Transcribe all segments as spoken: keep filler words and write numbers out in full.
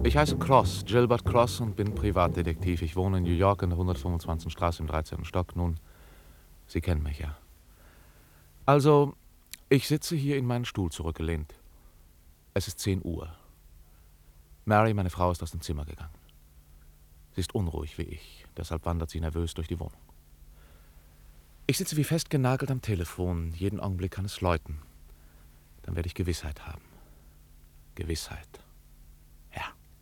Ich heiße Cross, Gilbert Cross, und bin Privatdetektiv. Ich wohne in New York in der hundertfünfundzwanzigsten Straße im dreizehnten Stock. Nun, Sie kennen mich ja. Also, ich sitze hier in meinen Stuhl zurückgelehnt. Es ist zehn Uhr. Mary, meine Frau, ist aus dem Zimmer gegangen. Sie ist unruhig wie ich, deshalb wandert sie nervös durch die Wohnung. Ich sitze wie festgenagelt am Telefon. Jeden Augenblick kann es läuten. Dann werde ich Gewissheit haben. Gewissheit. Ja.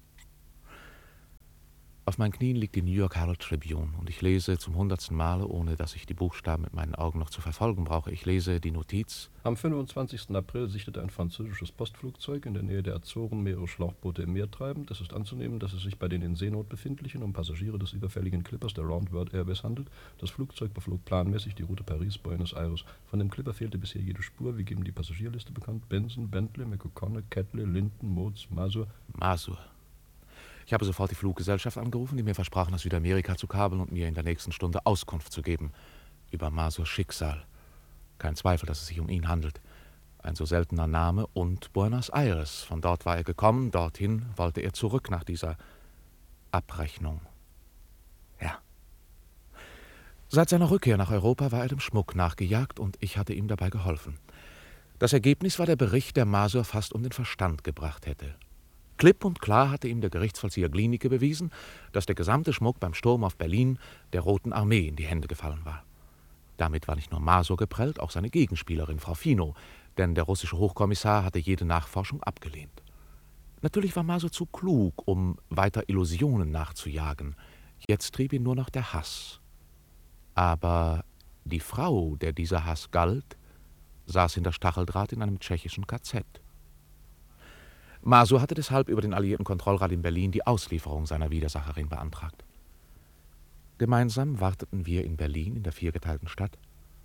Auf meinen Knien liegt die New York Herald Tribune und ich lese zum hundertsten Male, ohne dass ich die Buchstaben mit meinen Augen noch zu verfolgen brauche. Ich lese die Notiz. Am fünfundzwanzigsten April sichtete ein französisches Postflugzeug in der Nähe der Azoren mehrere Schlauchboote im Meer treiben. Es ist anzunehmen, dass es sich bei den in Seenot befindlichen um Passagiere des überfälligen Clippers der Round World Airways handelt. Das Flugzeug beflog planmäßig die Route Paris-Buenos Aires. Von dem Clipper fehlte bisher jede Spur. Wir geben die Passagierliste bekannt. Benson, Bentley, McConnell, Catley, Linton, Modes, Masur. Masur. Ich habe sofort die Fluggesellschaft angerufen, die mir versprachen, nach Südamerika zu kabeln und mir in der nächsten Stunde Auskunft zu geben über Masurs Schicksal. Kein Zweifel, dass es sich um ihn handelt. Ein so seltener Name und Buenos Aires. Von dort war er gekommen, dorthin wollte er zurück nach dieser Abrechnung. Ja. Seit seiner Rückkehr nach Europa war er dem Schmuck nachgejagt und ich hatte ihm dabei geholfen. Das Ergebnis war der Bericht, der Masur fast um den Verstand gebracht hätte. Klipp und klar hatte ihm der Gerichtsvollzieher Glienicke bewiesen, dass der gesamte Schmuck beim Sturm auf Berlin der Roten Armee in die Hände gefallen war. Damit war nicht nur Masur geprellt, auch seine Gegenspielerin, Frau Fino, denn der russische Hochkommissar hatte jede Nachforschung abgelehnt. Natürlich war Masur zu klug, um weiter Illusionen nachzujagen. Jetzt trieb ihn nur noch der Hass. Aber die Frau, der dieser Hass galt, saß hinter Stacheldraht in einem tschechischen K Z. Masur hatte deshalb über den alliierten Kontrollrat in Berlin die Auslieferung seiner Widersacherin beantragt. Gemeinsam warteten wir in Berlin, in der viergeteilten Stadt,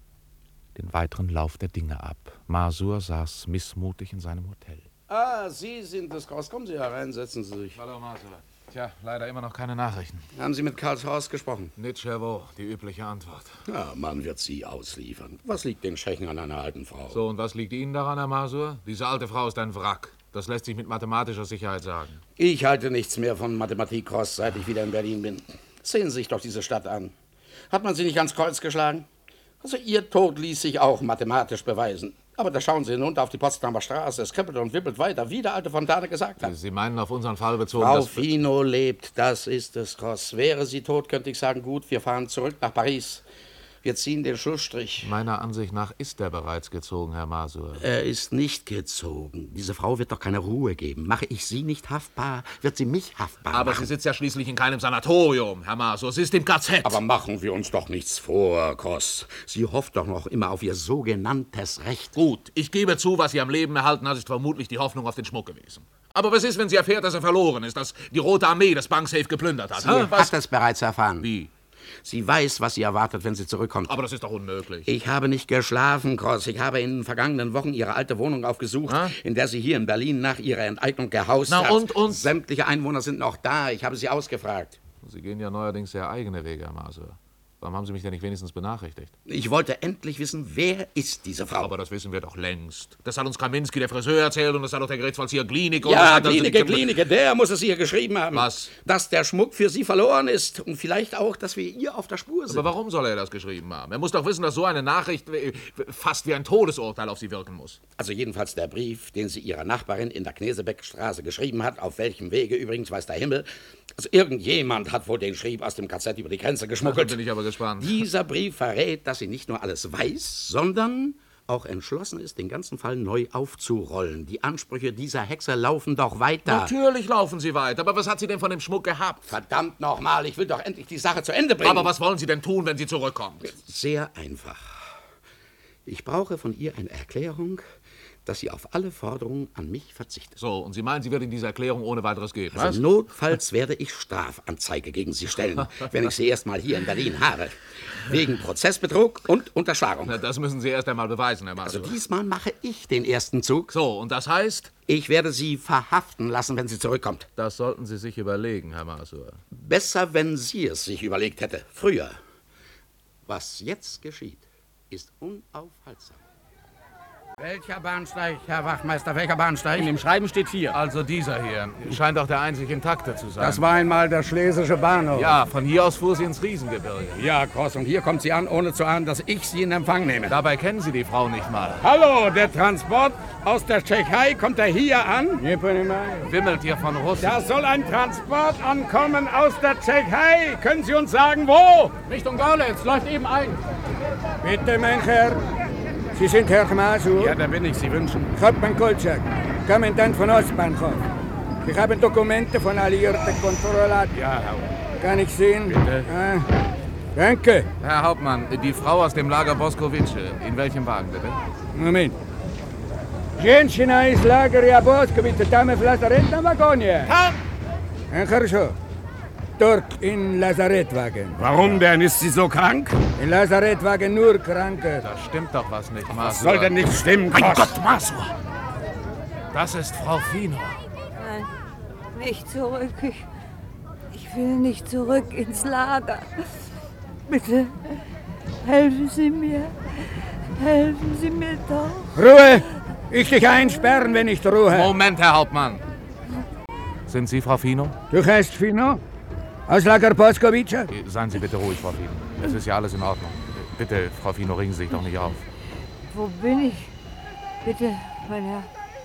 den weiteren Lauf der Dinge ab. Masur saß missmutig in seinem Hotel. Ah, Sie sind es, Cross. Kommen Sie herein, setzen Sie sich. Hallo, Masur. Tja, leider immer noch keine Nachrichten. Haben Sie mit Karls Horst gesprochen? Nitschewo, die übliche Antwort. Ja, man wird Sie ausliefern. Was liegt den Tschechen an einer alten Frau? So, und was liegt Ihnen daran, Herr Masur? Diese alte Frau ist ein Wrack. Das lässt sich mit mathematischer Sicherheit sagen. Ich halte nichts mehr von Mathematik, Cross, seit ich wieder in Berlin bin. Sehen Sie sich doch diese Stadt an. Hat man sie nicht ans Kreuz geschlagen? Also Ihr Tod ließ sich auch mathematisch beweisen. Aber da schauen Sie hinunter auf die Potsdamer Straße. Es kribbelt und wippelt weiter, wie der alte Fontane gesagt hat. Sie meinen auf unseren Fall bezogen, Frau dass... Fino lebt, das ist es, Cross. Wäre sie tot, könnte ich sagen, gut, wir fahren zurück nach Paris. Wir ziehen den Schlussstrich. Meiner Ansicht nach ist er bereits gezogen, Herr Masur. Er ist nicht gezogen. Diese Frau wird doch keine Ruhe geben. Mache ich sie nicht haftbar, wird sie mich haftbar Aber machen. sie sitzt ja schließlich in keinem Sanatorium, Herr Masur. Sie ist im K Z. Aber machen wir uns doch nichts vor, Cross. Sie hofft doch noch immer auf ihr sogenanntes Recht. Gut, ich gebe zu, was sie am Leben erhalten hat, ist vermutlich die Hoffnung auf den Schmuck gewesen. Aber was ist, wenn sie erfährt, dass er verloren ist, dass die Rote Armee das Banksafe geplündert hat? Sie ha? Was? hat es bereits erfahren. Wie? Sie weiß, was sie erwartet, wenn sie zurückkommt. Aber das ist doch unmöglich. Ich habe nicht geschlafen, Cross. Ich habe in den vergangenen Wochen ihre alte Wohnung aufgesucht, Ha? in der sie hier in Berlin nach ihrer Enteignung gehaust Na hat. und, und? Sämtliche Einwohner sind noch da. Ich habe sie ausgefragt. Sie gehen ja neuerdings sehr eigene Wege, Herr Masur. Warum haben Sie mich denn nicht wenigstens benachrichtigt? Ich wollte endlich wissen, wer ist diese Frau? Aber das wissen wir doch längst. Das hat uns Kaminski, der Friseur, erzählt und das hat auch der Gerichtsvollzieher Glienicke. und das Ja, hat also Klinike, die- Klinike, der muss es ihr geschrieben haben. Was? Dass der Schmuck für sie verloren ist und vielleicht auch, dass wir ihr auf der Spur sind. Aber warum soll er das geschrieben haben? Er muss doch wissen, dass so eine Nachricht äh, fast wie ein Todesurteil auf Sie wirken muss. Also jedenfalls der Brief, den sie ihrer Nachbarin in der Knesebeckstraße geschrieben hat, auf welchem Wege übrigens weiß der Himmel. Also irgendjemand hat wohl den Schrieb aus dem K Z über die Grenze geschmuggelt. Da bin ich aber gespannt. Dieser Brief verrät, dass sie nicht nur alles weiß, sondern auch entschlossen ist, den ganzen Fall neu aufzurollen. Die Ansprüche dieser Hexe laufen doch weiter. Natürlich laufen Sie weiter, aber was hat sie denn von dem Schmuck gehabt? Verdammt nochmal, ich will doch endlich die Sache zu Ende bringen. Aber was wollen Sie denn tun, wenn sie zurückkommt? Sehr einfach. Ich brauche von ihr eine Erklärung, dass sie auf alle Forderungen an mich verzichtet. So, und Sie meinen, sie wird Ihnen diese Erklärung ohne weiteres geben, Also was? notfalls werde ich Strafanzeige gegen sie stellen, wenn ich sie erst mal hier in Berlin habe. Wegen Prozessbetrug und Unterschlagung. Na, das müssen Sie erst einmal beweisen, Herr Masur. Also diesmal mache ich den ersten Zug. So, und das heißt? Ich werde sie verhaften lassen, wenn sie zurückkommt. Das sollten Sie sich überlegen, Herr Masur. Besser, wenn sie es sich überlegt hätte. Früher. Was jetzt geschieht, ist unaufhaltsam. Welcher Bahnsteig, Herr Wachtmeister, welcher Bahnsteig? In dem Schreiben steht vier. Also dieser hier. Scheint auch der einzig intakte zu sein. Das war einmal der Schlesische Bahnhof. Ja, von hier aus fuhr sie ins Riesengebirge. Ja, Cross, und hier kommt sie an, ohne zu ahnen, dass ich sie in Empfang nehme. Dabei kennen Sie die Frau nicht mal. Hallo, der Transport aus der Tschechei, kommt er hier an? Wimmelt hier von Russen. Da soll ein Transport ankommen aus der Tschechei. Können Sie uns sagen, wo? Richtung Görlitz, läuft eben ein. Bitte, mein Herr. Sie sind Herr Masur? Ja, da bin ich, Sie wünschen. Hauptmann Kolczak, Kommandant von Ostbahnhof. Ich habe Dokumente von alliierten Kontrollat. Ja, Herr. Kann ich sehen? Bitte. Ah, danke. Herr Hauptmann, die Frau aus dem Lager Boskovice. In welchem Wagen, bitte? Moment. Женщина из лагеря Босковица, там в лазаретном вагоне. Herr! Хорошо. Dort in Lazarettwagen. Warum denn? Ist sie so krank? In Lazarettwagen nur Kranke. Da stimmt doch was nicht, Masur. Was soll denn nicht stimmen, Cross? Mein Gott, Masur! Das ist Frau Fino. Nein, nicht zurück. Ich, ich will nicht zurück ins Lager. Bitte, helfen Sie mir. Helfen Sie mir doch. Ruhe! Ich dich einsperren, wenn ich Ruhe. Moment, Herr Hauptmann. Sind Sie Frau Fino? Du heißt Fino? Aus Lager Boskovice? Seien Sie bitte ruhig, Frau Fino. Es ist ja alles in Ordnung. Bitte, Frau Fino, regen Sie sich doch nicht auf. Wo bin ich? Bitte, mein Herr.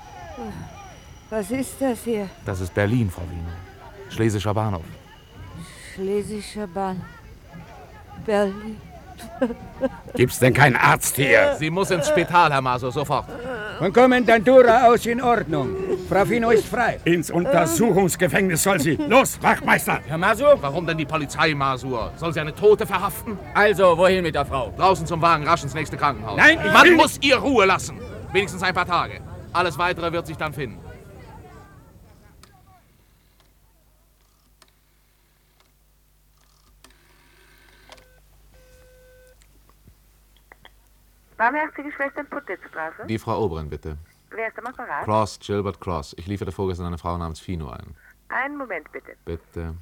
Was ist das hier? Das ist Berlin, Frau Fino. Schlesischer Bahnhof. Schlesischer Bahn. Berlin. Gibt's denn keinen Arzt hier? Sie muss ins Spital, Herr Masur, sofort. Von Kommandantura aus in Ordnung. Frau Fino ist frei. Ins Untersuchungsgefängnis soll sie. Los, Wachtmeister! Herr Masur? Warum denn die Polizei, Masur? Soll sie eine Tote verhaften? Also, wohin mit der Frau? Draußen zum Wagen, rasch ins nächste Krankenhaus. Nein, ich Man will muss ihr Ruhe lassen. Wenigstens ein paar Tage. Alles Weitere wird sich dann finden. Barmherzige Schwestern Putlitzstraße. Die Frau Oberin, bitte. Wer ist am Apparat? Cross, Gilbert Cross. Ich lieferte vorgestern eine Frau namens Fino ein. Einen Moment bitte. Bitte.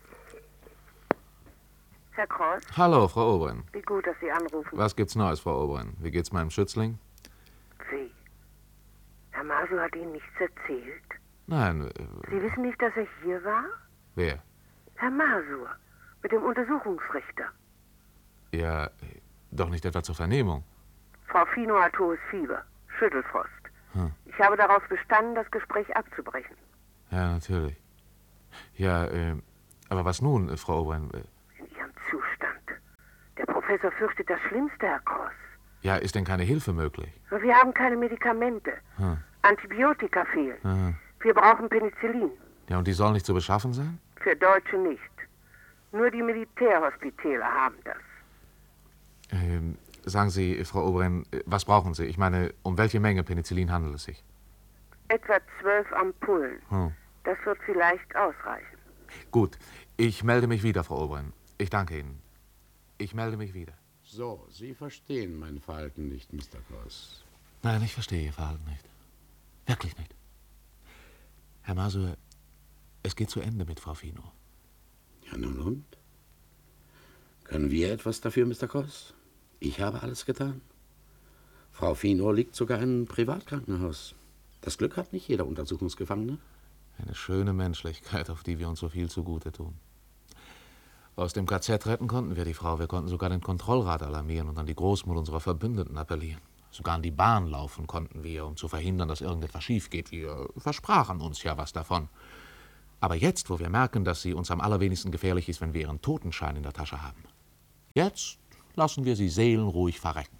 Herr Cross, Hallo, Frau Oberin. wie gut, dass Sie anrufen. Was gibt's Neues, Frau Oberin? Wie geht's meinem Schützling? Wie? Herr Masu hat Ihnen nichts erzählt? Nein, äh, Sie wissen nicht, dass er hier war? wer? Herr Masur, mit dem Untersuchungsrichter. Ja, doch nicht etwa zur Vernehmung. Frau Fino hat hohes Fieber, Schüttelfrost. Hm. Ich habe darauf bestanden, das Gespräch abzubrechen. Ja, natürlich. Ja, äh, aber was nun, äh, Frau Oberin? Äh, In Ihrem Zustand. Der Professor fürchtet das Schlimmste, Herr Cross. ja, ist denn keine Hilfe möglich? Wir haben keine Medikamente. Hm. Antibiotika fehlen. Hm. Wir brauchen Penicillin. Ja, und die sollen nicht zu beschaffen sein? Für Deutsche nicht. Nur die Militärhospitäler haben das. Ähm, sagen Sie, Frau Oberin, äh, was brauchen Sie? Ich meine, um welche Menge Penicillin handelt es sich? Etwa zwölf Ampullen. Hm. Das wird vielleicht ausreichen. Gut, ich melde mich wieder, Frau Oberin. Ich danke Ihnen. Ich melde mich wieder. So, Sie verstehen mein Verhalten nicht, Mister Cross. Nein, ich verstehe Ihr Verhalten nicht. Wirklich nicht. Herr Masur, es geht zu Ende mit Frau Fino. Ja, nun und? Können wir etwas dafür, Mister Cross? Ich habe alles getan. Frau Fino liegt sogar in einem Privatkrankenhaus. Das Glück hat nicht jeder Untersuchungsgefangene. Eine schöne Menschlichkeit, auf die wir uns so viel zugute tun. Aus dem K Z retten konnten wir die Frau. Wir konnten sogar den Kontrollrat alarmieren und an die Großmut unserer Verbündeten appellieren. Sogar an die Bahn laufen konnten wir, um zu verhindern, dass irgendetwas schief geht. Wir versprachen uns ja was davon. Aber jetzt, wo wir merken, dass sie uns am allerwenigsten gefährlich ist, wenn wir ihren Totenschein in der Tasche haben, jetzt lassen wir sie seelenruhig verrecken.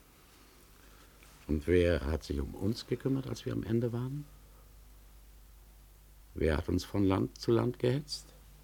Und wer hat sich um uns gekümmert, als wir am Ende waren? Wer hat uns von Land zu Land gehetzt?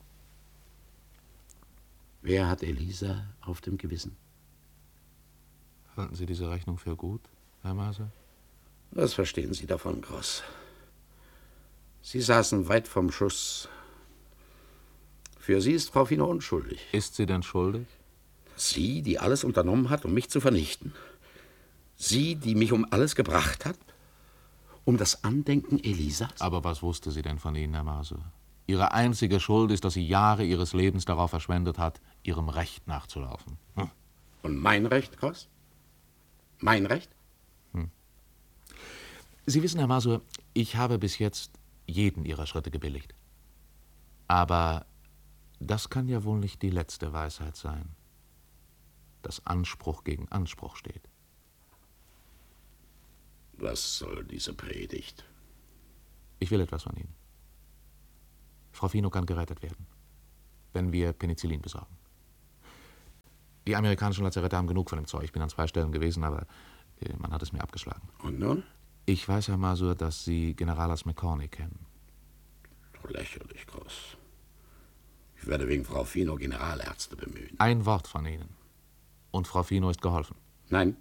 Wer hat Elisa auf dem Gewissen? Halten Sie diese Rechnung für gut, Herr Maser? Was verstehen Sie davon, Cross? Sie saßen weit vom Schuss. Für Sie ist Frau Fino unschuldig. Ist sie denn schuldig? Sie, die alles unternommen hat, um mich zu vernichten. Sie, die mich um alles gebracht hat? Um das Andenken Elisas? Aber was wusste sie denn von Ihnen, Herr Maser? Ihre einzige Schuld ist, dass sie Jahre ihres Lebens darauf verschwendet hat, ihrem Recht nachzulaufen. Hm. Und mein Recht, Cross? Mein Recht? Hm. Sie wissen, Herr Masur, ich habe bis jetzt jeden Ihrer Schritte gebilligt. Aber das kann ja wohl nicht die letzte Weisheit sein, dass Anspruch gegen Anspruch steht. Was soll diese Predigt? Ich will etwas von Ihnen. Frau Fino kann gerettet werden, wenn wir Penicillin besorgen. Die amerikanischen Lazarette haben genug von dem Zeug. Ich bin an zwei Stellen gewesen, aber äh, man hat es mir abgeschlagen. Und nun? Ich weiß, Herr Masur, dass Sie Generalas McCorney kennen. Lächerlich, Cross. Ich werde wegen Frau Fino Generalärzte bemühen. Ein Wort von Ihnen. Und Frau Fino ist geholfen. Nein.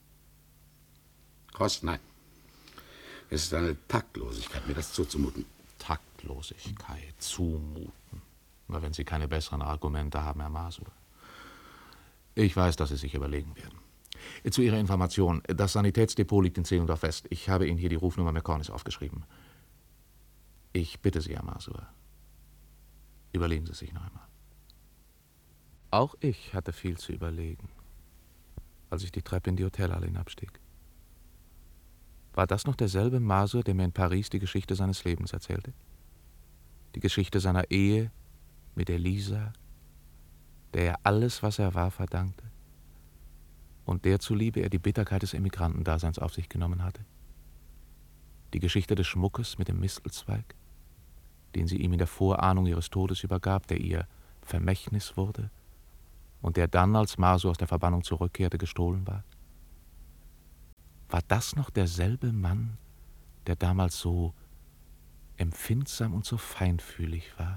Cross, nein. Es ist eine Taktlosigkeit, mir das zuzumuten. Taktlosigkeit, zumuten. Nur wenn Sie keine besseren Argumente haben, Herr Masur. Ich weiß, dass Sie sich überlegen werden. Zu Ihrer Information, das Sanitätsdepot liegt in Zehlendorf West. Ich habe Ihnen hier die Rufnummer McCorneys aufgeschrieben. Ich bitte Sie, Herr Masur, überlegen Sie sich noch einmal. Auch ich hatte viel zu überlegen, als ich die Treppe in die Hotelhalle hinabstieg. War das noch derselbe Masur, der mir in Paris die Geschichte seines Lebens erzählte? Die Geschichte seiner Ehe mit Elisa, der er alles, was er war, verdankte? Und der zuliebe er die Bitterkeit des Emigrantendaseins auf sich genommen hatte? Die Geschichte des Schmuckes mit dem Mistelzweig, den sie ihm in der Vorahnung ihres Todes übergab, der ihr Vermächtnis wurde und der dann, als Masur aus der Verbannung zurückkehrte, gestohlen war? War das noch derselbe Mann, der damals so empfindsam und so feinfühlig war?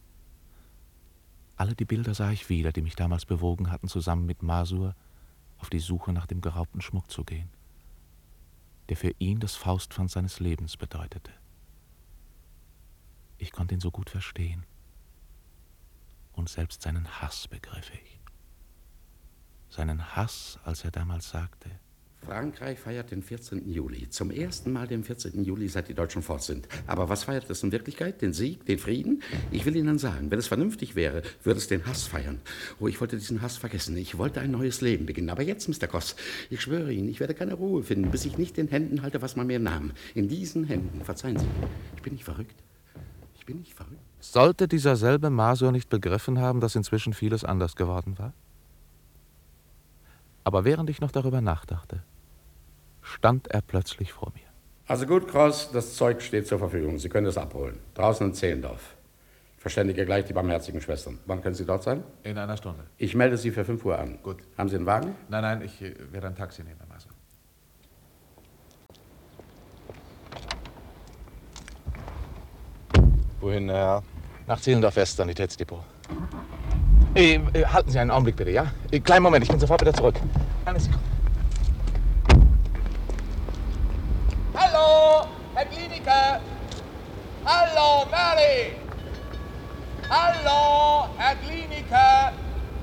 Alle die Bilder sah ich wieder, die mich damals bewogen hatten, zusammen mit Masur auf die Suche nach dem geraubten Schmuck zu gehen, der für ihn das Faustpfand seines Lebens bedeutete. Ich konnte ihn so gut verstehen. Und selbst seinen Hass begriff ich. Seinen Hass, als er damals sagte: Frankreich feiert den vierzehnten Juli. Zum ersten Mal den vierzehnten Juli, seit die Deutschen fort sind. Aber was feiert es in Wirklichkeit? Den Sieg? Den Frieden? Ich will Ihnen sagen, wenn es vernünftig wäre, würde es den Hass feiern. Oh, ich wollte diesen Hass vergessen. Ich wollte ein neues Leben beginnen. Aber jetzt, Mister Cross, ich schwöre Ihnen, ich werde keine Ruhe finden, bis ich nicht in Händen halte, was man mir nahm. In diesen Händen, verzeihen Sie, ich bin nicht verrückt. Ich bin nicht verrückt. Sollte dieser selbe Masur nicht begriffen haben, dass inzwischen vieles anders geworden war? Aber während ich noch darüber nachdachte, stand er plötzlich vor mir. Also gut, Cross, das Zeug steht zur Verfügung. Sie können es abholen. Draußen in Zehlendorf. Ich verständige gleich die barmherzigen Schwestern. Wann können Sie dort sein? In einer Stunde. Ich melde Sie für fünf Uhr an. Gut. Haben Sie einen Wagen? Nein, nein, ich äh, werde ein Taxi nehmen, Herr Masur. Wohin, Herr? Nach Zehlendorf West, Sanitätsdepot. Äh, äh, halten Sie einen Augenblick bitte, ja? Äh, kleinen Moment, ich bin sofort wieder zurück. Eine Sekunde. Hallo, Herr Kliniker! Hallo, Mary! Hallo, Herr Kliniker!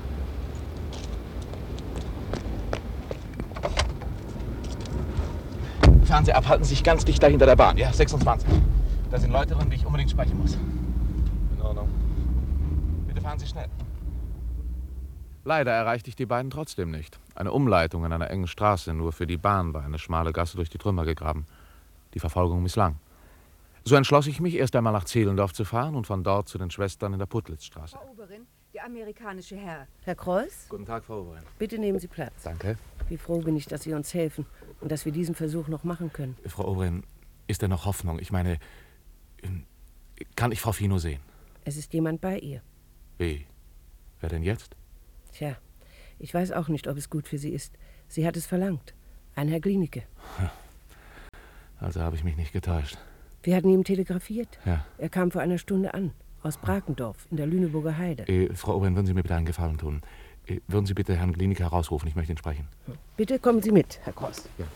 Fahren Sie ab, halten Sie sich ganz dicht da hinter der Bahn, ja? sechsundzwanzig. Da sind Leute drin, die ich unbedingt sprechen muss. In Ordnung. Bitte fahren Sie schnell. Leider erreichte ich die beiden trotzdem nicht. Eine Umleitung in einer engen Straße, nur für die Bahn war eine schmale Gasse durch die Trümmer gegraben. Die Verfolgung misslang. So entschloss ich mich, erst einmal nach Zehlendorf zu fahren und von dort zu den Schwestern in der Putlitzstraße. Frau Oberin, der amerikanische Herr. Herr Kreuz? Guten Tag, Frau Oberin. Bitte nehmen Sie Platz. Danke. Wie froh bin ich, dass Sie uns helfen und dass wir diesen Versuch noch machen können. Frau Oberin, ist denn noch Hoffnung? Ich meine, kann ich Frau Fino sehen? Es ist jemand bei ihr. Wie? Wer denn jetzt? Tja, ich weiß auch nicht, ob es gut für sie ist. Sie hat es verlangt. Ein Herr Glienicke. Also habe ich mich nicht getäuscht. Wir hatten ihm telegrafiert. Ja. Er kam vor einer Stunde an. Aus Brakendorf in der Lüneburger Heide. Äh, Frau Oberin, würden Sie mir bitte einen Gefallen tun? Äh, würden Sie bitte Herrn Glienicke herausrufen? Ich möchte ihn sprechen. Bitte kommen Sie mit, Herr Cross. Ja.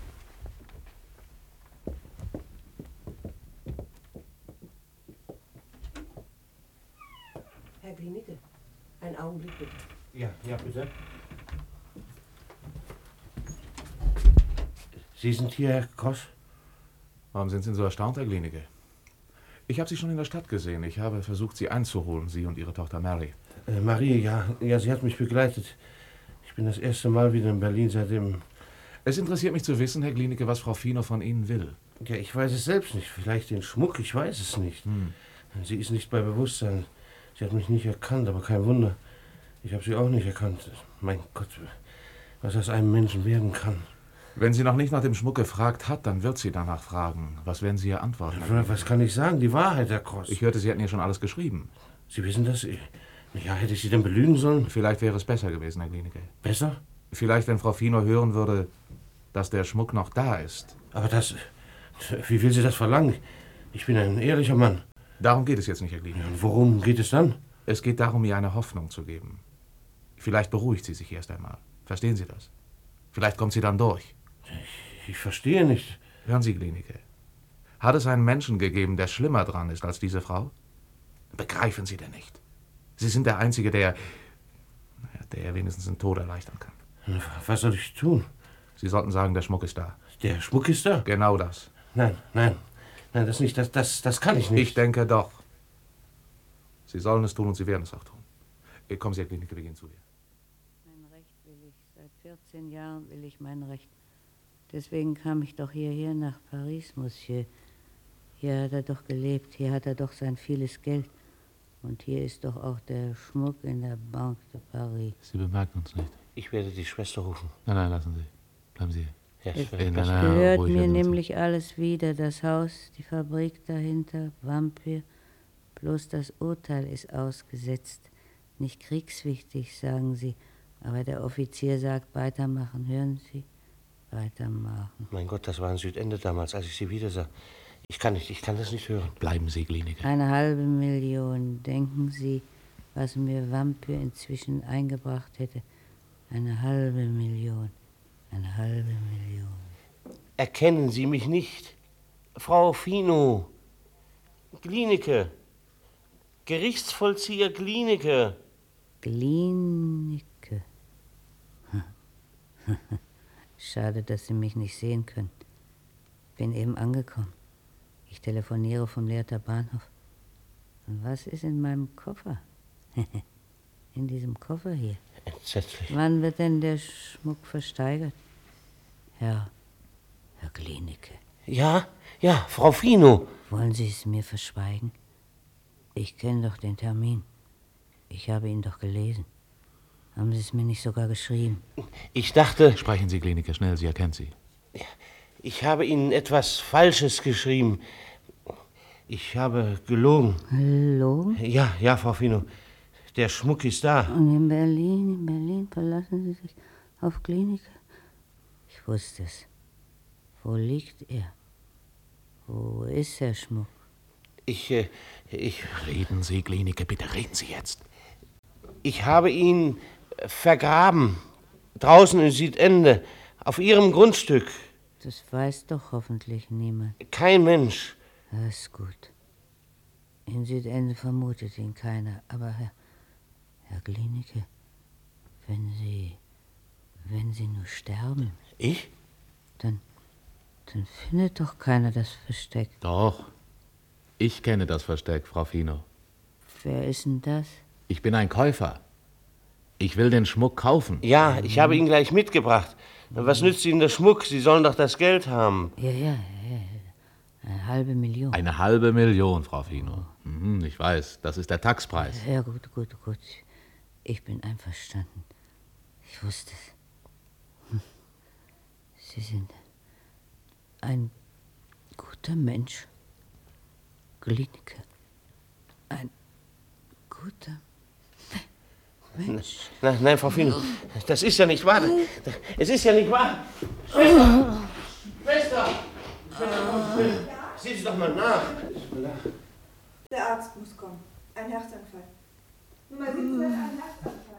Herr Glienicke, einen Augenblick bitte. Ja, ja, bitte. Sie sind hier, Herr Cross? Warum sind Sie denn so erstaunt, Herr Glienicke? Ich habe Sie schon in der Stadt gesehen. Ich habe versucht, Sie einzuholen, Sie und Ihre Tochter Mary. Äh, Marie, ja, ja, sie hat mich begleitet. Ich bin das erste Mal wieder in Berlin seitdem... Es interessiert mich zu wissen, Herr Glienicke, was Frau Fino von Ihnen will. Ja, ich weiß es selbst nicht. Vielleicht den Schmuck, ich weiß es nicht. Hm. Sie ist nicht bei Bewusstsein. Sie hat mich nicht erkannt, aber kein Wunder. Ich habe sie auch nicht erkannt. Mein Gott, was aus einem Menschen werden kann. Wenn sie noch nicht nach dem Schmuck gefragt hat, dann wird sie danach fragen. Was werden Sie ihr antworten? Was kann ich sagen? Die Wahrheit, Herr Cross. Ich hörte, Sie hätten ihr schon alles geschrieben. Sie wissen das? Ja, hätte ich Sie denn belügen sollen? Vielleicht wäre es besser gewesen, Herr Glienicke. Besser? Vielleicht, wenn Frau Fino hören würde, dass der Schmuck noch da ist. Aber das... Wie will sie das verlangen? Ich bin ein ehrlicher Mann. Darum geht es jetzt nicht, Herr Glienicke. Und worum geht es dann? Es geht darum, ihr eine Hoffnung zu geben. Vielleicht beruhigt sie sich erst einmal. Verstehen Sie das? Vielleicht kommt sie dann durch. Ich, ich verstehe nicht. Hören Sie, Glienicke. Hat es einen Menschen gegeben, der schlimmer dran ist als diese Frau? Begreifen Sie denn nicht? Sie sind der Einzige, der... der wenigstens den Tod erleichtern kann. Was soll ich tun? Sie sollten sagen, der Schmuck ist da. Der Schmuck ist da? Genau das. Nein, nein. Nein, das nicht. Das, das, das kann ich nicht. Ich denke doch. Sie sollen es tun und Sie werden es auch tun. Kommen Sie, Herr Glienicke, wir gehen zu dir. Mein Recht will ich. Seit vierzehn Jahren will ich mein Recht. Deswegen kam ich doch hierher nach Paris, Monsieur. Hier hat er doch gelebt, hier hat er doch sein vieles Geld. Und hier ist doch auch der Schmuck in der Banque de Paris. Sie bemerken uns nicht. Ich werde die Schwester rufen. Nein, nein, lassen Sie. Bleiben Sie. Ja, es in gehört mir nämlich alles wieder. Das Haus, die Fabrik dahinter, Vampir. Bloß das Urteil ist ausgesetzt. Nicht kriegswichtig, sagen Sie. Aber der Offizier sagt, weitermachen. Hören Sie? Weitermachen. Mein Gott, das war ein Südende damals, als ich Sie wiedersah. Ich kann nicht, ich kann das nicht hören. Bleiben Sie, Glienicke. Eine halbe Million. Denken Sie, was mir Vampir inzwischen eingebracht hätte? Eine halbe Million. Eine halbe Million. Erkennen Sie mich nicht? Frau Fino. Glienicke. Gerichtsvollzieher Glienicke. Glienicke. Schade, dass Sie mich nicht sehen können. Bin eben angekommen. Ich telefoniere vom Lehrter Bahnhof. Und was ist in meinem Koffer? In diesem Koffer hier. Entsetzlich. Wann wird denn der Schmuck versteigert? Herr, Herr Glienicke. Ja, ja, Frau Fino. Wollen Sie es mir verschweigen? Ich kenne doch den Termin. Ich habe ihn doch gelesen. Haben Sie es mir nicht sogar geschrieben? Ich dachte... Sprechen Sie, Glienicke, schnell, sie erkennt Sie. Ich habe Ihnen etwas Falsches geschrieben. Ich habe gelogen. Gelogen? Ja, ja, Frau Fino. Der Schmuck ist da. Und in Berlin, in Berlin verlassen Sie sich auf Glienicke? Ich wusste es. Wo liegt er? Wo ist der Schmuck? Ich, äh, ich... Reden Sie, Glienicke, bitte reden Sie jetzt. Ich habe ihn vergraben. Draußen in Südende. Auf Ihrem Grundstück. Das weiß doch hoffentlich niemand. Kein Mensch. Das ist gut. In Südende vermutet ihn keiner. Aber Herr, Herr Glienicke, wenn Sie, wenn Sie nur sterben... Ich? Dann, dann findet doch keiner das Versteck. Doch. Ich kenne das Versteck, Frau Fino. Wer ist denn das? Ich bin ein Käufer. Ich will den Schmuck kaufen. Ja, ich habe ihn gleich mitgebracht. Was nützt Ihnen der Schmuck? Sie sollen doch das Geld haben. Ja, ja, ja. Eine halbe Million. Eine halbe Million, Frau Fino. Mhm, ich weiß, das ist der Taxpreis. Ja, gut, gut, gut. Ich bin einverstanden. Ich wusste es. Hm. Sie sind ein guter Mensch. Glienicke. Ein guter Mensch. Nein, nein, Frau Fino, das ist ja nicht wahr. Es ist ja nicht wahr. Schwester! Schwester! Sehen Sie doch mal nach. Der Arzt muss kommen. Ein Herzanfall. Nummer siebzehn, ein Herzanfall.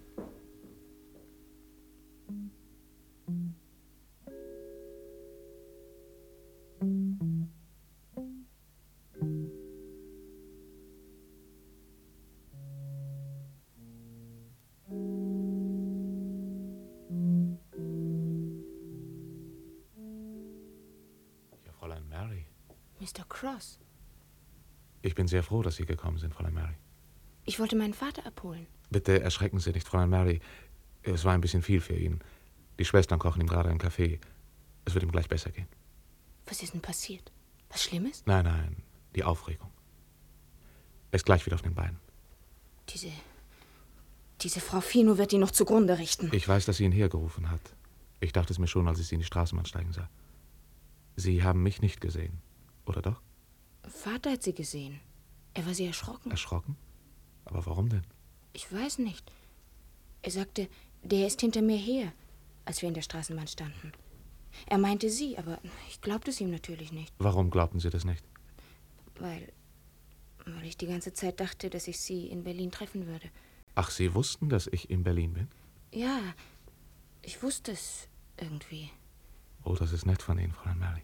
Ja, Fräulein Mary. Mister Cross. Ich bin sehr froh, dass Sie gekommen sind, Fräulein Mary. Ich wollte meinen Vater abholen. Bitte erschrecken Sie nicht, Fräulein Mary. Es war ein bisschen viel für ihn. Die Schwestern kochen ihm gerade einen Kaffee. Es wird ihm gleich besser gehen. Was ist denn passiert? Was Schlimmes? Nein, nein, die Aufregung. Er ist gleich wieder auf den Beinen. Diese... Diese Frau Fino wird ihn noch zugrunde richten. Ich weiß, dass sie ihn hergerufen hat. Ich dachte es mir schon, als ich sie in die Straßenbahn steigen sah. Sie haben mich nicht gesehen, oder doch? Vater hat sie gesehen. Er war sehr erschrocken. Erschrocken? Aber warum denn? Ich weiß nicht. Er sagte, der ist hinter mir her, als wir in der Straßenbahn standen. Er meinte sie, aber ich glaubte es ihm natürlich nicht. Warum glaubten Sie das nicht? Weil, weil ich die ganze Zeit dachte, dass ich sie in Berlin treffen würde. Ach, Sie wussten, dass ich in Berlin bin? Ja, ich wusste es irgendwie. Oh, das ist nett von Ihnen, Fräulein Mary.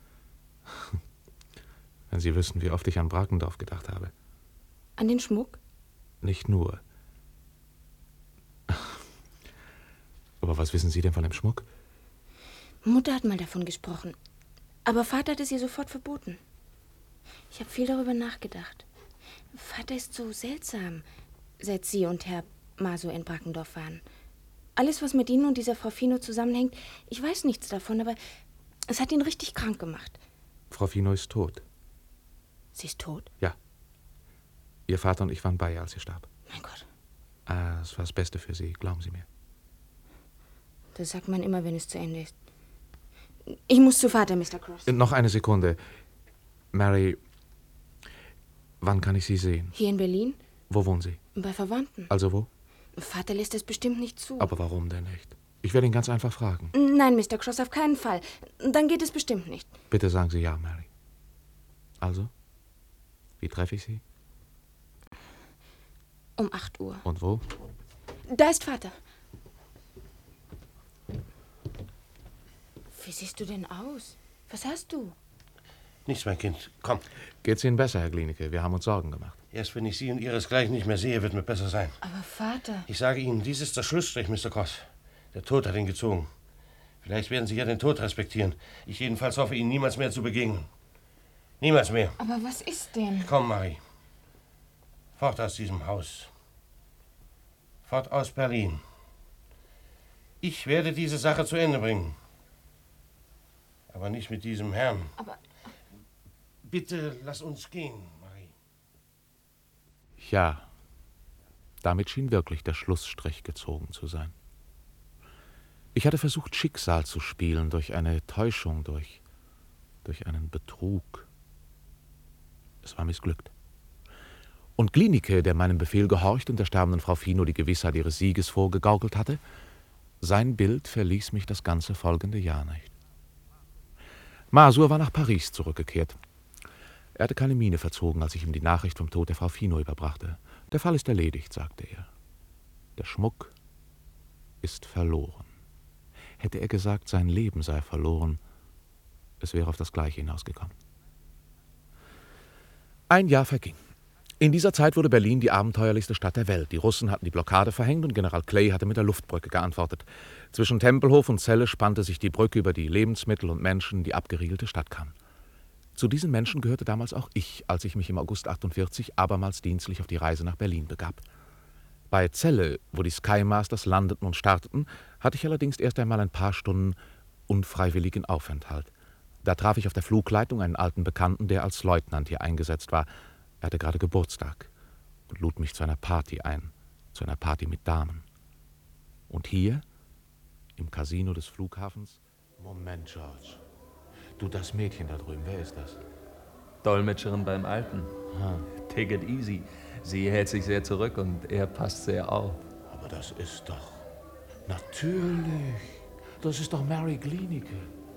Wenn Sie wüssten, wie oft ich an Brachendorf gedacht habe. An den Schmuck? Nicht nur. Aber was wissen Sie denn von dem Schmuck? Mutter hat mal davon gesprochen. Aber Vater hat es ihr sofort verboten. Ich habe viel darüber nachgedacht. Vater ist so seltsam, seit Sie und Herr Masur in Brachendorf waren. Alles, was mit Ihnen und dieser Frau Fino zusammenhängt, ich weiß nichts davon, aber es hat ihn richtig krank gemacht. Frau Fino ist tot. Sie ist tot? Ja. Ihr Vater und ich waren bei ihr, als sie starb. Mein Gott. Ah, das war das Beste für Sie, glauben Sie mir. Das sagt man immer, wenn es zu Ende ist. Ich muss zu Vater, Mister Cross. Noch eine Sekunde. Mary, wann kann ich Sie sehen? Hier in Berlin? Wo wohnen Sie? Bei Verwandten. Also wo? Vater lässt es bestimmt nicht zu. Aber warum denn nicht? Ich werde ihn ganz einfach fragen. Nein, Mister Cross, auf keinen Fall. Dann geht es bestimmt nicht. Bitte sagen Sie ja, Mary. Also? Wie treffe ich Sie? Um acht Uhr. Und wo? Da ist Vater. Wie siehst du denn aus? Was hast du? Nichts, mein Kind. Komm. Geht's Ihnen besser, Herr Glienicke? Wir haben uns Sorgen gemacht. Erst wenn ich Sie und Ihresgleichen nicht mehr sehe, wird mir besser sein. Aber Vater... Ich sage Ihnen, dies ist der Schlussstrich, Mister Cross. Der Tod hat ihn gezogen. Vielleicht werden Sie ja den Tod respektieren. Ich jedenfalls hoffe, Ihnen niemals mehr zu begegnen. Niemals mehr. Aber was ist denn? Komm, Marie. Fort aus diesem Haus. Fort aus Berlin. Ich werde diese Sache zu Ende bringen. Aber nicht mit diesem Herrn. Aber... Bitte, lass uns gehen, Marie. Ja, damit schien wirklich der Schlussstrich gezogen zu sein. Ich hatte versucht, Schicksal zu spielen, durch eine Täuschung, durch, durch einen Betrug. Es war missglückt. Und Glienicke, der meinem Befehl gehorcht und der sterbenden Frau Fino die Gewissheit ihres Sieges vorgegaukelt hatte, sein Bild verließ mich das ganze folgende Jahr nicht. Masur war nach Paris zurückgekehrt. Er hatte keine Miene verzogen, als ich ihm die Nachricht vom Tod der Frau Fino überbrachte. Der Fall ist erledigt, sagte er. Der Schmuck ist verloren. Hätte er gesagt, sein Leben sei verloren, es wäre auf das Gleiche hinausgekommen. Ein Jahr verging. In dieser Zeit wurde Berlin die abenteuerlichste Stadt der Welt. Die Russen hatten die Blockade verhängt und General Clay hatte mit der Luftbrücke geantwortet. Zwischen Tempelhof und Celle spannte sich die Brücke über die Lebensmittel und Menschen in die abgeriegelte Stadt kam. Zu diesen Menschen gehörte damals auch ich, als ich mich im August achtundvierzig abermals dienstlich auf die Reise nach Berlin begab. Bei Celle, wo die Skymasters landeten und starteten, hatte ich allerdings erst einmal ein paar Stunden unfreiwilligen Aufenthalt. Da traf ich auf der Flugleitung einen alten Bekannten, der als Leutnant hier eingesetzt war. Er hatte gerade Geburtstag und lud mich zu einer Party ein, zu einer Party mit Damen. Und hier, im Casino des Flughafens... Moment, George. Du, das Mädchen da drüben, wer ist das? Dolmetscherin beim Alten. Ah. Take it easy. Sie hält sich sehr zurück und er passt sehr auf. Aber das ist doch... Natürlich. Das ist doch Mary Glienicke.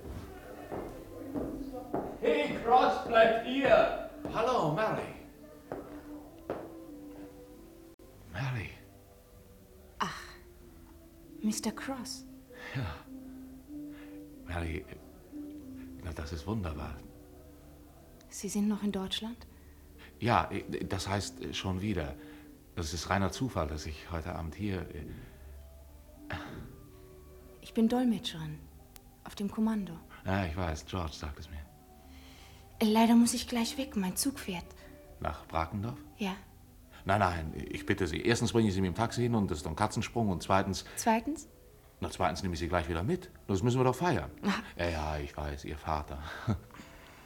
Hey, Cross, bleib hier! Hallo, Mary. Mary. Ach, Mister Cross. Ja. Mary, na, das ist wunderbar. Sie sind noch in Deutschland? Ja, das heißt schon wieder. Das ist reiner Zufall, dass ich heute Abend hier... Ich bin Dolmetscherin. Auf dem Kommando. Ja, ich weiß. George sagt es mir. Leider muss ich gleich weg. Mein Zug fährt. Nach Brachendorf? Ja. Nein, nein, ich bitte Sie. Erstens bringe ich Sie mit dem Taxi hin und das ist ein Katzensprung. Und zweitens... Zweitens? Na, zweitens nehme ich Sie gleich wieder mit. Das müssen wir doch feiern. Ach. Ja, ja, ich weiß, Ihr Vater.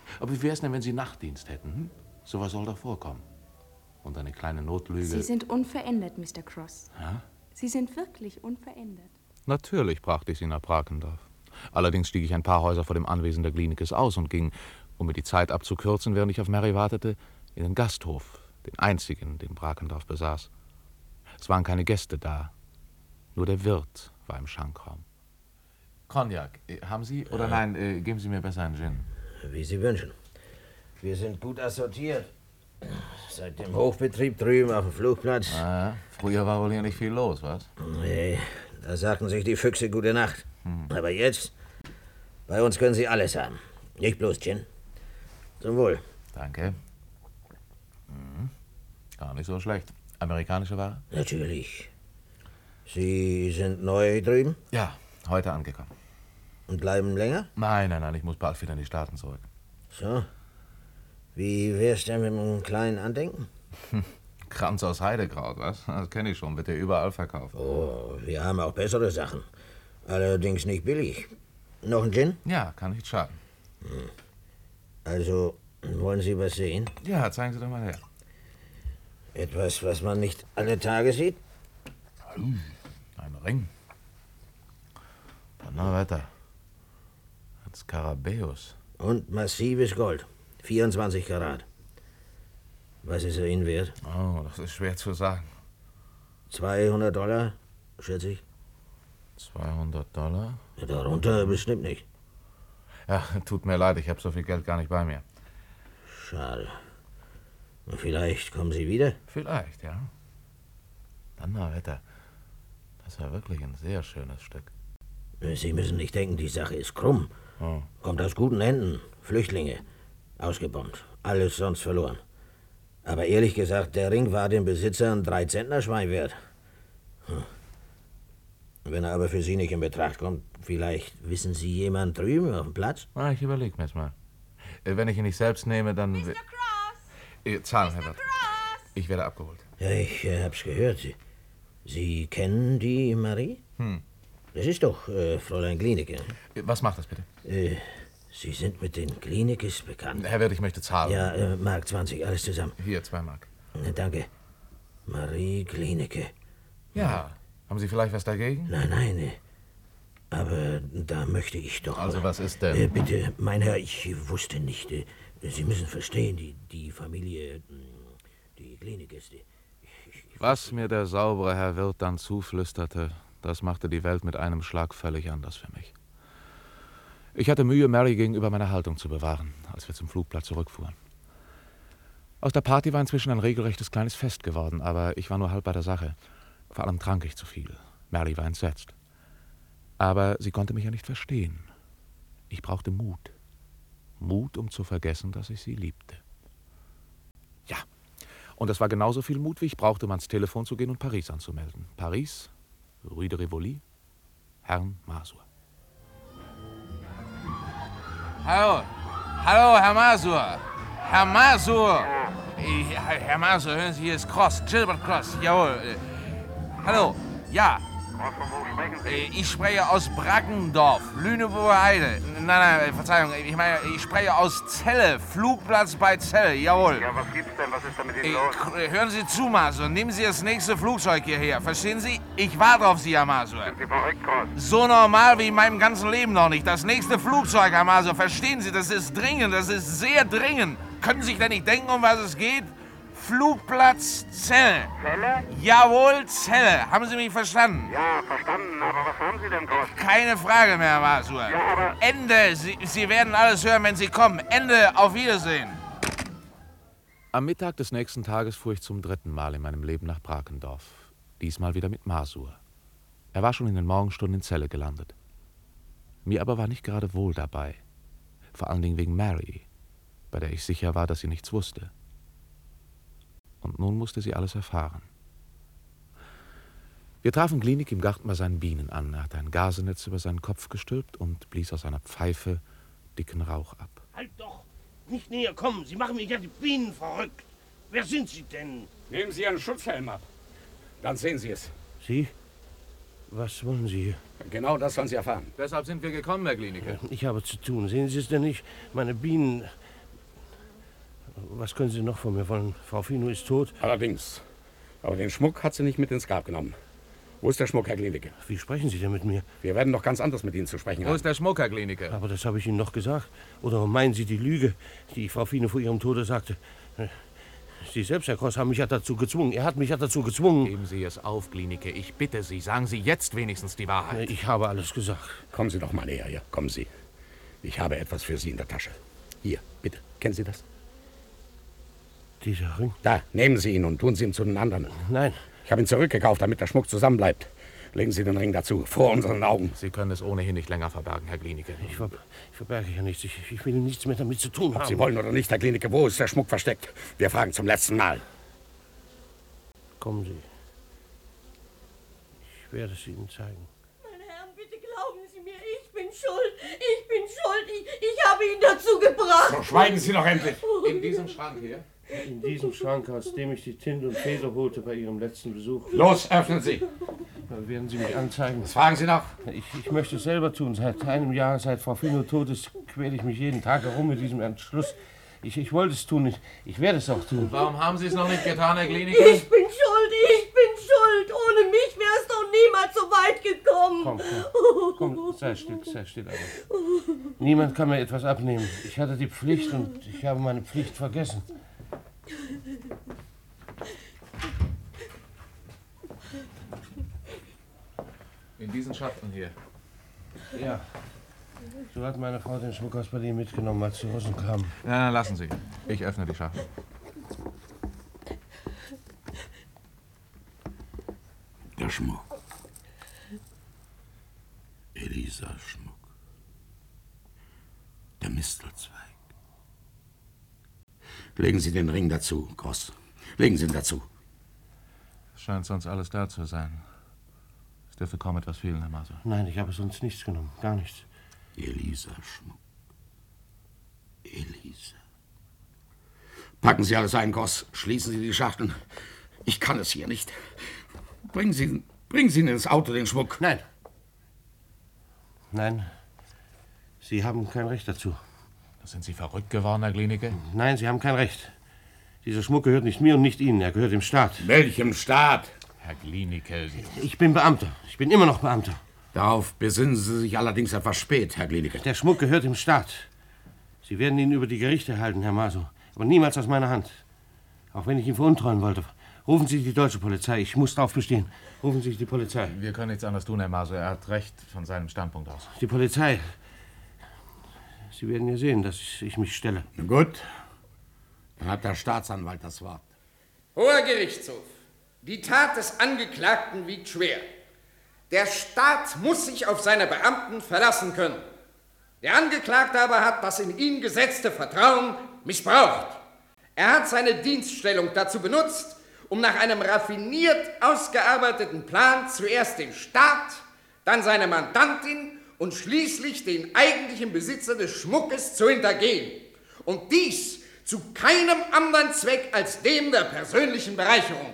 Aber wie wär's denn, wenn Sie Nachtdienst hätten? Hm? Sowas soll doch vorkommen. Und eine kleine Notlüge... Sie sind unverändert, Mister Cross. Ja? Sie sind wirklich unverändert. Natürlich brachte ich Sie nach Brakendorf. Allerdings stieg ich ein paar Häuser vor dem Anwesen der Klinikes aus und ging, um mir die Zeit abzukürzen, während ich auf Mary wartete, in den Gasthof, den einzigen, den Brakendorf besaß. Es waren keine Gäste da. Nur der Wirt war im Schankraum. Cognac, äh, haben Sie? Oder Ja. nein, äh, geben Sie mir besser einen Gin. Wie Sie wünschen. Wir sind gut assortiert. Seit dem Hochbetrieb drüben auf dem Flugplatz. Ah, früher war wohl hier nicht viel los, was? Nee, da sagten sich die Füchse gute Nacht. Hm. Aber jetzt, bei uns können Sie alles haben. Nicht bloß Gin. Zum Wohl. Danke. Mhm. Gar nicht so schlecht. Amerikanische Ware? Natürlich. Sie sind neu drüben? Ja, heute angekommen. Und bleiben länger? Nein, nein, nein, ich muss bald wieder in die Staaten zurück. So. Wie wär's denn mit einem kleinen Andenken? Kranz aus Heidekraut, was? Das kenne ich schon, wird ja überall verkauft. Oh, wir haben auch bessere Sachen. Allerdings nicht billig. Noch ein Gin? Ja, kann nicht schaden. Hm. Also, wollen Sie was sehen? Ja, zeigen Sie doch mal her. Etwas, was man nicht alle Tage sieht? Ein Ring. Donnerwetter. Ein Skarabäus. Und massives Gold. vierundzwanzig Karat. Was ist er Ihnen wert? Oh, das ist schwer zu sagen. zweihundert Dollar, schätze ich. zweihundert Dollar? Ja, darunter bestimmt nicht. Ja, tut mir leid, ich habe so viel Geld gar nicht bei mir. Schade. Vielleicht kommen Sie wieder? Vielleicht, ja. Donnerwetter. Das ist ja wirklich ein sehr schönes Stück. Sie müssen nicht denken, die Sache ist krumm. Oh. Kommt aus guten Händen. Flüchtlinge. Ausgebombt. Alles sonst verloren. Aber ehrlich gesagt, der Ring war dem Besitzer ein Drei-Zentner-Schwein wert. Hm. Wenn er aber für Sie nicht in Betracht kommt, vielleicht wissen Sie jemand drüben auf dem Platz? Ah, ich überlege mir's mal. Äh, Wenn ich ihn nicht selbst nehme, dann... Mister Cross! Äh, Zahlen, Herr Wirt. Ich werde abgeholt. Ja, ich äh, hab's gehört. Sie, Sie kennen die Marie? Hm. Das ist doch äh, Fräulein Klinike. Äh, Was macht das bitte? Äh, Sie sind mit den Klinikes bekannt. Herr Wirt, ich möchte zahlen. Ja, äh, Mark zwanzig, alles zusammen. Hier, zwei Mark. Äh, danke. Marie Klinike. Ja. Haben Sie vielleicht was dagegen? Nein, nein. äh, Aber da möchte ich doch... Also, was ist denn? Äh, bitte, mein Herr, ich wusste nicht. Äh, Sie müssen verstehen, die, die Familie, äh, die Klinikes, die... Was mir der saubere Herr Wirt dann zuflüsterte, das machte die Welt mit einem Schlag völlig anders für mich. Ich hatte Mühe, Mary gegenüber meine Haltung zu bewahren, als wir zum Flugplatz zurückfuhren. Aus der Party war inzwischen ein regelrechtes kleines Fest geworden, aber ich war nur halb bei der Sache. Vor allem trank ich zu viel. Mary war entsetzt. Aber sie konnte mich ja nicht verstehen. Ich brauchte Mut. Mut, um zu vergessen, dass ich sie liebte. Ja, und es war genauso viel Mut, wie ich brauchte, um ans Telefon zu gehen und Paris anzumelden. Paris, Rue de Rivoli, Herrn Masur. Hallo, hallo, Herr Masur. Herr Masur. Ich, Herr Masur, hören Sie, hier ist Cross, Gilbert Cross, jawohl. Äh, hallo, ja. Äh, Ich spreche aus Brackendorf, Lüneburger Heide. Nein, nein, Verzeihung, ich meine, ich spreche aus Celle, Flugplatz bei Celle, jawohl. Ja, was gibt's denn? Was ist da mit Ihnen Äh, los? k- Hören Sie zu, Masur, nehmen Sie das nächste Flugzeug hierher, verstehen Sie? Ich warte auf Sie, Herr Masur. Sind Sie verrückt, Cross? So normal wie in meinem ganzen Leben noch nicht. Das nächste Flugzeug, Herr Masur, verstehen Sie, das ist dringend, das ist sehr dringend. Können Sie sich denn nicht denken, um was es geht? Flugplatz Celle. Celle? Jawohl, Celle. Haben Sie mich verstanden? Ja, verstanden. Aber was haben Sie denn, Cross? Keine Frage mehr, Herr Masur. Ja, aber... Ende. Sie, Sie werden alles hören, wenn Sie kommen. Ende. Auf Wiedersehen. Am Mittag des nächsten Tages fuhr ich zum dritten Mal in meinem Leben nach Brakendorf. Diesmal wieder mit Masur. Er war schon in den Morgenstunden in Celle gelandet. Mir aber war nicht gerade wohl dabei. Vor allen Dingen wegen Mary, bei der ich sicher war, dass sie nichts wusste. Und nun musste sie alles erfahren. Wir trafen Klinik im Garten bei seinen Bienen an. Er hatte ein Gasenetz über seinen Kopf gestülpt und blies aus einer Pfeife dicken Rauch ab. Halt doch! Nicht näher kommen, Sie machen mir ja die Bienen verrückt. Wer sind Sie denn? Nehmen Sie Ihren Schutzhelm ab. Dann sehen Sie es. Sie? Was wollen Sie hier? Genau das sollen Sie erfahren. Deshalb sind wir gekommen, Herr Kliniker. Ich habe zu tun. Sehen Sie es denn nicht? Meine Bienen, Was können Sie noch von mir wollen? Frau Fino ist tot. Allerdings. Aber den Schmuck hat sie nicht mit ins Grab genommen. Wo ist der Schmuck, Herr Glienicke? Wie sprechen Sie denn mit mir? Wir werden doch ganz anders mit Ihnen zu sprechen haben. Wo ist der Schmuck, Herr Glienicke? Aber das habe ich Ihnen noch gesagt. Oder meinen Sie die Lüge, die Frau Fino vor ihrem Tode sagte? Sie selbst, Herr Cross, haben mich ja dazu gezwungen. Er hat mich ja dazu gezwungen. Geben Sie es auf, Glienicke. Ich bitte Sie, sagen Sie jetzt wenigstens die Wahrheit. Ich habe alles gesagt. Kommen Sie doch mal näher hier. Kommen Sie. Ich habe etwas für Sie in der Tasche. Hier, bitte. Kennen Sie das? Dieser Ring? Da, nehmen Sie ihn und tun Sie ihn zu den anderen. Nein. Ich habe ihn zurückgekauft, damit der Schmuck zusammenbleibt. Legen Sie den Ring dazu, vor unseren Augen. Sie können es ohnehin nicht länger verbergen, Herr Glienicke. Ich, ver ich verberge ja nichts. Ich, ich will nichts mehr damit zu tun haben. Ob Sie wollen oder nicht, Herr Glienicke, wo ist der Schmuck versteckt? Wir fragen zum letzten Mal. Kommen Sie. Ich werde es Ihnen zeigen. Meine Herren, bitte glauben Sie mir, ich bin schuld. Ich bin schuld. Ich, ich habe ihn dazu gebracht. So, schweigen Sie doch endlich. In diesem Schrank hier? In diesem Schrank, aus dem ich die Tinte und Feder holte bei Ihrem letzten Besuch. Los, öffnen Sie. Da werden Sie mich anzeigen. Was fragen Sie noch? Ich, ich möchte es selber tun. Seit einem Jahr, seit Frau Fino tot ist, quäle ich mich jeden Tag herum mit diesem Entschluss. Ich, ich wollte es tun. Ich, ich werde es auch tun. Warum haben Sie es noch nicht getan, Herr Glienicke? Ich bin schuld. Ich bin schuld. Ohne mich wäre es doch niemals so weit gekommen. Komm, komm, komm, sei still, sei still. Aber. Niemand kann mir etwas abnehmen. Ich hatte die Pflicht und ich habe meine Pflicht vergessen. In diesen Schachteln hier. Ja. So hat meine Frau den Schmuck aus Berlin mitgenommen, als die Russen kamen. Ja, dann lassen Sie. Ich öffne die Schachtel. Der Schmuck. Elisa Schmuck. Der Mistelzweig. Legen Sie den Ring dazu, Cross. Legen Sie ihn dazu. Es scheint sonst alles da zu sein. Es dürfte kaum etwas fehlen, Herr Maser. Nein, ich habe sonst nichts genommen. Gar nichts. Elisa Schmuck. Elisa. Packen Sie alles ein, Cross. Schließen Sie die Schachteln. Ich kann es hier nicht. Bringen Sie, bringen Sie ihn ins Auto, den Schmuck. Nein. Nein. Sie haben kein Recht dazu. Sind Sie verrückt geworden, Herr Glienicke? Nein, Sie haben kein Recht. Dieser Schmuck gehört nicht mir und nicht Ihnen. Er gehört dem Staat. Welchem Staat? Herr Glienicke, Sie... Ich bin Beamter. Ich bin immer noch Beamter. Darauf besinnen Sie sich allerdings etwas spät, Herr Glienicke. Der Schmuck gehört dem Staat. Sie werden ihn über die Gerichte erhalten, Herr Maso. Aber niemals aus meiner Hand. Auch wenn ich ihn veruntreuen wollte. Rufen Sie die deutsche Polizei. Ich muss darauf bestehen. Rufen Sie die Polizei. Wir können nichts anderes tun, Herr Maso. Er hat recht von seinem Standpunkt aus. Die Polizei. Sie werden ja sehen, dass ich mich stelle. Na gut. Dann hat der Staatsanwalt das Wort. Hoher Gerichtshof. Die Tat des Angeklagten wiegt schwer. Der Staat muss sich auf seine Beamten verlassen können. Der Angeklagte aber hat das in ihn gesetzte Vertrauen missbraucht. Er hat seine Dienststellung dazu benutzt, um nach einem raffiniert ausgearbeiteten Plan zuerst den Staat, dann seine Mandantin und schließlich den eigentlichen Besitzer des Schmuckes zu hintergehen. Und dies zu keinem anderen Zweck als dem der persönlichen Bereicherung.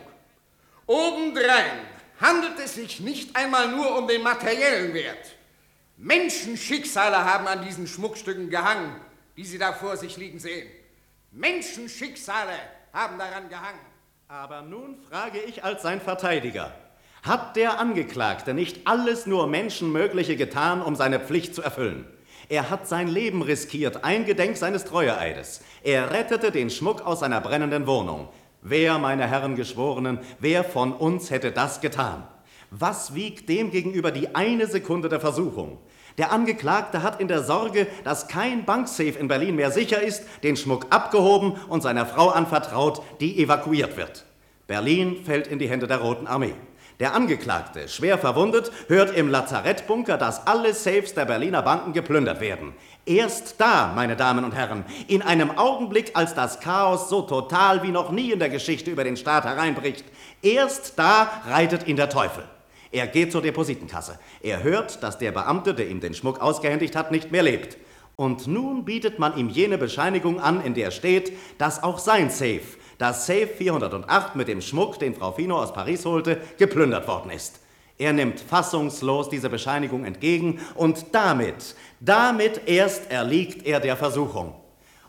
Obendrein handelt es sich nicht einmal nur um den materiellen Wert. Menschenschicksale haben an diesen Schmuckstücken gehangen, die Sie da vor sich liegen sehen. Menschenschicksale haben daran gehangen. Aber nun frage ich als sein Verteidiger, hat der Angeklagte nicht alles nur Menschenmögliche getan, um seine Pflicht zu erfüllen? Er hat sein Leben riskiert, eingedenk seines Treueeides. Er rettete den Schmuck aus seiner brennenden Wohnung. Wer, meine Herren Geschworenen, wer von uns hätte das getan? Was wiegt dem gegenüber die eine Sekunde der Versuchung? Der Angeklagte hat in der Sorge, dass kein Banksafe in Berlin mehr sicher ist, den Schmuck abgehoben und seiner Frau anvertraut, die evakuiert wird. Berlin fällt in die Hände der Roten Armee. Der Angeklagte, schwer verwundet, hört im Lazarettbunker, dass alle Safes der Berliner Banken geplündert werden. Erst da, meine Damen und Herren, in einem Augenblick, als das Chaos so total wie noch nie in der Geschichte über den Staat hereinbricht, erst da reitet ihn der Teufel. Er geht zur Depositenkasse. Er hört, dass der Beamte, der ihm den Schmuck ausgehändigt hat, nicht mehr lebt. Und nun bietet man ihm jene Bescheinigung an, in der steht, dass auch sein Safe, das Safe vierhundertacht mit dem Schmuck, den Frau Fino aus Paris holte, geplündert worden ist. Er nimmt fassungslos diese Bescheinigung entgegen und damit, damit erst erliegt er der Versuchung.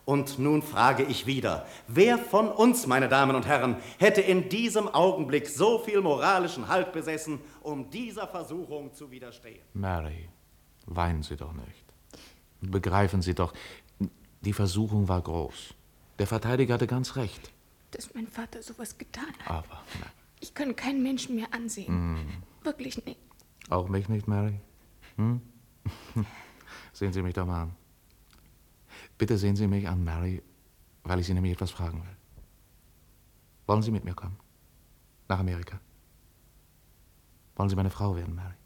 Und nun frage ich wieder, wer von uns, meine Damen und Herren, hätte in diesem Augenblick so viel moralischen Halt besessen, um dieser Versuchung zu widerstehen? Mary, weinen Sie doch nicht. Begreifen Sie doch, die Versuchung war groß. Der Verteidiger hatte ganz recht. Dass mein Vater sowas getan hat. Aber, na. Ich kann keinen Menschen mehr ansehen. Mm. Wirklich nicht. Auch mich nicht, Mary? Hm? Sehen Sie mich doch mal an. Bitte sehen Sie mich an, Mary, weil ich Sie nämlich etwas fragen will. Wollen Sie mit mir kommen? Nach Amerika? Wollen Sie meine Frau werden, Mary?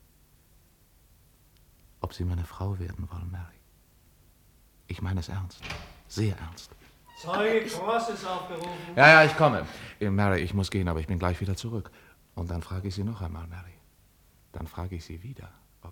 Ob Sie meine Frau werden wollen, Mary? Ich meine es ernst. Sehr ernst. Zeuge Cross ist aufgerufen. Ja, ja, ich komme. Äh, Mary, ich muss gehen, aber ich bin gleich wieder zurück. Und dann frage ich Sie noch einmal, Mary. Dann frage ich Sie wieder, ob...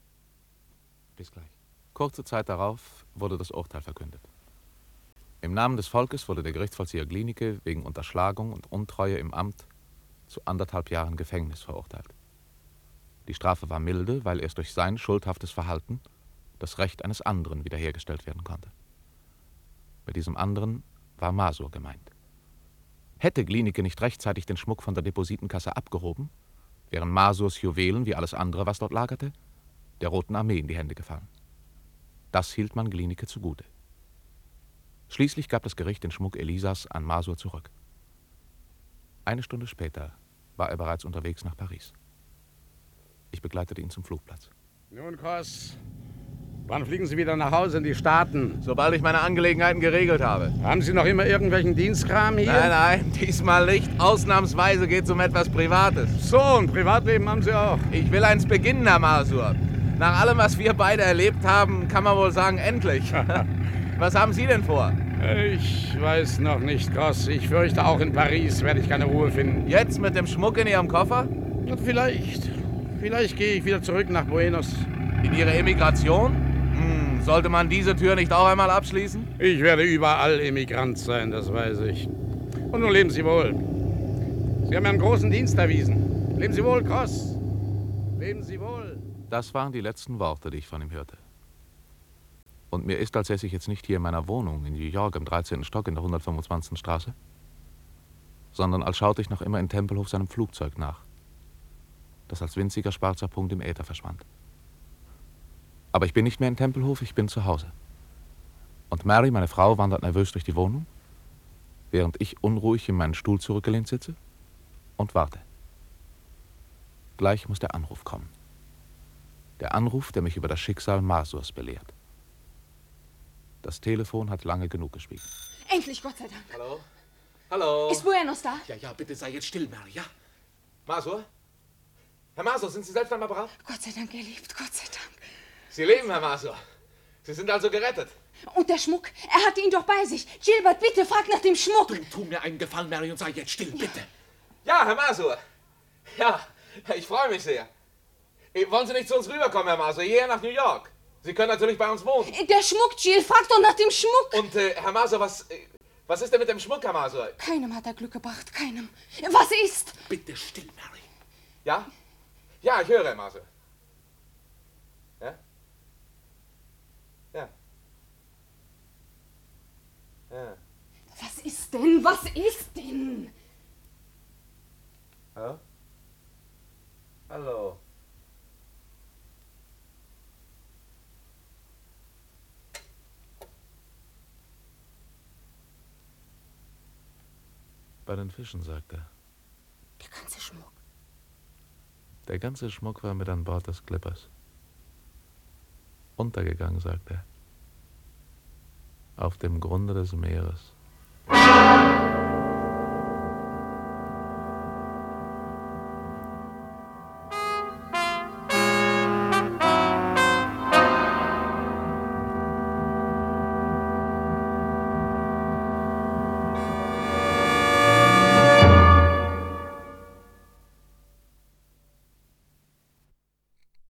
Bis gleich. Kurze Zeit darauf wurde das Urteil verkündet. Im Namen des Volkes wurde der Gerichtsvollzieher Glienicke wegen Unterschlagung und Untreue im Amt zu anderthalb Jahren Gefängnis verurteilt. Die Strafe war milde, weil erst durch sein schuldhaftes Verhalten das Recht eines anderen wiederhergestellt werden konnte. Mit diesem anderen war Masur gemeint. Hätte Glienicke nicht rechtzeitig den Schmuck von der Depositenkasse abgehoben, wären Masurs Juwelen, wie alles andere, was dort lagerte, der Roten Armee in die Hände gefallen. Das hielt man Glienicke zugute. Schließlich gab das Gericht den Schmuck Elisas an Masur zurück. Eine Stunde später war er bereits unterwegs nach Paris. Ich begleitete ihn zum Flugplatz. Nun, Cross, wann fliegen Sie wieder nach Hause in die Staaten? Sobald ich meine Angelegenheiten geregelt habe. Haben Sie noch immer irgendwelchen Dienstkram hier? Nein, nein, diesmal nicht. Ausnahmsweise geht es um etwas Privates. So, ein Privatleben haben Sie auch. Ich will eins beginnen, Herr Masur. Nach allem, was wir beide erlebt haben, kann man wohl sagen, endlich. Was haben Sie denn vor? Ich weiß noch nicht, Cross. Ich fürchte, auch in Paris werde ich keine Ruhe finden. Jetzt mit dem Schmuck in Ihrem Koffer? Vielleicht. Vielleicht gehe ich wieder zurück nach Buenos. In Ihre Emigration? Hm, sollte man diese Tür nicht auch einmal abschließen? Ich werde überall Emigrant sein, das weiß ich. Und nun leben Sie wohl. Sie haben mir einen großen Dienst erwiesen. Leben Sie wohl, Cross. Leben Sie wohl. Das waren die letzten Worte, die ich von ihm hörte. Und mir ist, als säße ich jetzt nicht hier in meiner Wohnung in New York im dreizehnten Stock in der hundertfünfundzwanzigsten Straße, sondern als schaute ich noch immer in Tempelhof seinem Flugzeug nach, das als winziger schwarzer Punkt im Äther verschwand. Aber ich bin nicht mehr in Tempelhof, ich bin zu Hause. Und Mary, meine Frau, wandert nervös durch die Wohnung, während ich unruhig in meinen Stuhl zurückgelehnt sitze und warte. Gleich muss der Anruf kommen. Der Anruf, der mich über das Schicksal Masurs belehrt. Das Telefon hat lange genug gespielt. Endlich, Gott sei Dank. Hallo? Hallo? Ist Buenos da? Ja, ja, bitte sei jetzt still, Mary, ja? Masur? Herr Masur, sind Sie selbst am Apparat? Gott sei Dank, er lebt, Gott sei Dank. Sie leben, Herr Masur. Sie sind also gerettet. Und der Schmuck? Er hatte ihn doch bei sich. Gilbert, bitte, frag nach dem Schmuck. Du, tu mir einen Gefallen, Mary, und sei jetzt still, bitte. Ja, Herr Masur. Ja, ich freue mich sehr. Wollen Sie nicht zu uns rüberkommen, Herr Masur, hierher nach New York? Sie können natürlich bei uns wohnen. Der Schmuck, Jill, frag doch nach dem Schmuck. Und, äh, Herr Masur, was, äh, was ist denn mit dem Schmuck, Herr Masur? Keinem hat er Glück gebracht, keinem. Was ist? Bitte still, Mary. Ja? Ja, ich höre, Herr Masur. Ja? Ja. Ja. Was ist denn? Was ist denn? Hallo? Hallo? Bei den Fischen, sagt er. Der ganze Schmuck. Der ganze Schmuck war mit an Bord des Clippers. Untergegangen, sagt er. Auf dem Grunde des Meeres.